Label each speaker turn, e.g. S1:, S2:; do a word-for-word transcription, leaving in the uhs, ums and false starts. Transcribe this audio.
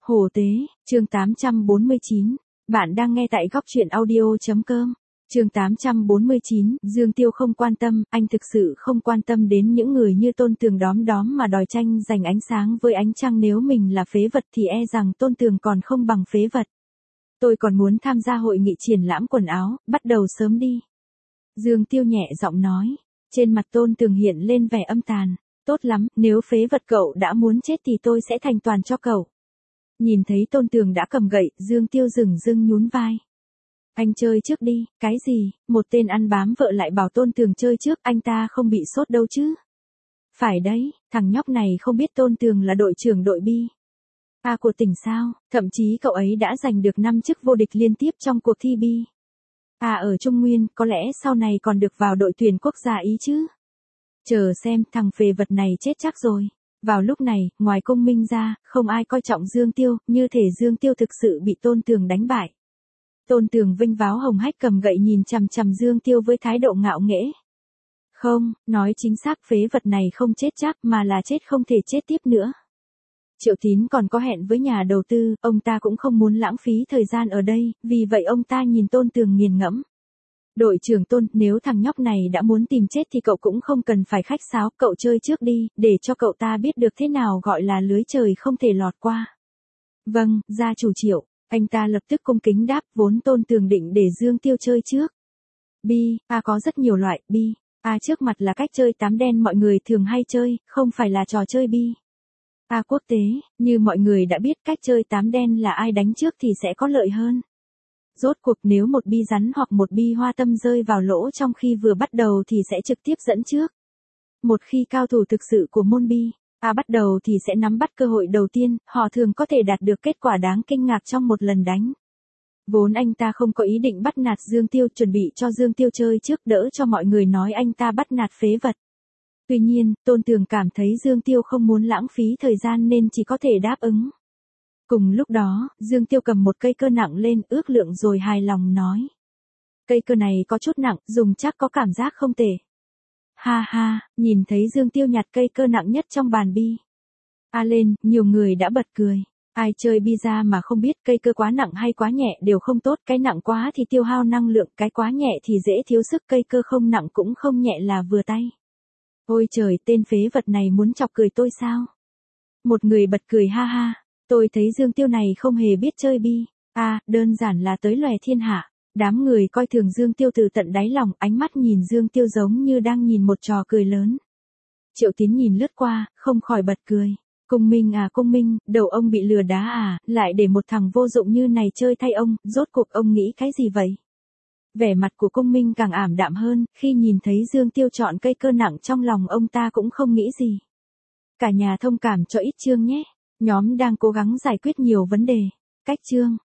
S1: Hồ Tế, chương tám trăm bốn mươi chín. Bạn đang nghe tại góc truyện audio.com. Chương tám trăm bốn mươi chín, Dương Tiêu không quan tâm, anh thực sự không quan tâm đến những người như Tôn Tường đóm đóm mà đòi tranh giành ánh sáng với ánh trăng, nếu mình là phế vật thì e rằng Tôn Tường còn không bằng phế vật. Tôi còn muốn tham gia hội nghị triển lãm quần áo, bắt đầu sớm đi. Dương Tiêu nhẹ giọng nói, trên mặt Tôn Tường hiện lên vẻ âm tàn. Tốt lắm, nếu phế vật cậu đã muốn chết thì tôi sẽ thành toàn cho cậu. Nhìn thấy Tôn Tường đã cầm gậy, Dương Tiêu dừng dưng nhún vai. Anh chơi trước đi, cái gì, một tên ăn bám vợ lại bảo Tôn Tường chơi trước, anh ta không bị sốt đâu chứ. Phải đấy, thằng nhóc này không biết Tôn Tường là đội trưởng đội bi A của tỉnh sao, thậm chí cậu ấy đã giành được năm chức vô địch liên tiếp trong cuộc thi bi A ở Trung Nguyên, có lẽ sau này còn được vào đội tuyển quốc gia Ý chứ. Chờ xem, thằng phế vật này chết chắc rồi. Vào lúc này, ngoài Công Minh ra, không ai coi trọng Dương Tiêu, như thể Dương Tiêu thực sự bị Tôn Tường đánh bại. Tôn Tường vinh váo hồng hách cầm gậy nhìn chằm chằm Dương Tiêu với thái độ ngạo nghễ. Không, nói chính xác phế vật này không chết chắc mà là chết không thể chết tiếp nữa. Triệu Tín còn có hẹn với nhà đầu tư, ông ta cũng không muốn lãng phí thời gian ở đây, vì vậy ông ta nhìn Tôn Tường nghiền ngẫm. Đội trưởng Tôn, nếu thằng nhóc này đã muốn tìm chết thì cậu cũng không cần phải khách sáo, cậu chơi trước đi, để cho cậu ta biết được thế nào gọi là lưới trời không thể lọt qua. Vâng, gia chủ Triệu, anh ta lập tức cung kính đáp, vốn Tôn Tường định để Dương Tiêu chơi trước. Bi A có rất nhiều loại, bi A trước mặt là cách chơi tám đen mọi người thường hay chơi, không phải là trò chơi bi A quốc tế, như mọi người đã biết cách chơi tám đen là ai đánh trước thì sẽ có lợi hơn. Rốt cuộc nếu một bi rắn hoặc một bi hoa tâm rơi vào lỗ trong khi vừa bắt đầu thì sẽ trực tiếp dẫn trước. Một khi cao thủ thực sự của môn bi A bắt đầu thì sẽ nắm bắt cơ hội đầu tiên, họ thường có thể đạt được kết quả đáng kinh ngạc trong một lần đánh. Vốn anh ta không có ý định bắt nạt Dương Tiêu, chuẩn bị cho Dương Tiêu chơi trước đỡ cho mọi người nói anh ta bắt nạt phế vật. Tuy nhiên, Tôn Tường cảm thấy Dương Tiêu không muốn lãng phí thời gian nên chỉ có thể đáp ứng. Cùng lúc đó, Dương Tiêu cầm một cây cơ nặng lên, ước lượng rồi hài lòng nói. Cây cơ này có chút nặng, dùng chắc có cảm giác không tệ. Ha ha, nhìn thấy Dương Tiêu nhặt cây cơ nặng nhất trong bàn bi A lên, nhiều người đã bật cười. Ai chơi bi ra mà không biết cây cơ quá nặng hay quá nhẹ đều không tốt, cái nặng quá thì tiêu hao năng lượng, cái quá nhẹ thì dễ thiếu sức, cây cơ không nặng cũng không nhẹ là vừa tay. Ôi trời, tên phế vật này muốn chọc cười tôi sao? Một người bật cười ha ha. Tôi thấy Dương Tiêu này không hề biết chơi bi A, đơn giản là tới lòe thiên hạ. Đám người coi thường Dương Tiêu từ tận đáy lòng, ánh mắt nhìn Dương Tiêu giống như đang nhìn một trò cười lớn. Triệu Tín nhìn lướt qua, không khỏi bật cười. Công Minh à Công Minh, đầu ông bị lừa đá à, lại để một thằng vô dụng như này chơi thay ông, rốt cuộc ông nghĩ cái gì vậy? Vẻ mặt của Công Minh càng ảm đạm hơn, khi nhìn thấy Dương Tiêu chọn cây cơ nặng trong lòng ông ta cũng không nghĩ gì. Cả nhà thông cảm cho ít Trương nhé. Nhóm đang cố gắng giải quyết nhiều vấn đề. Cách Trương,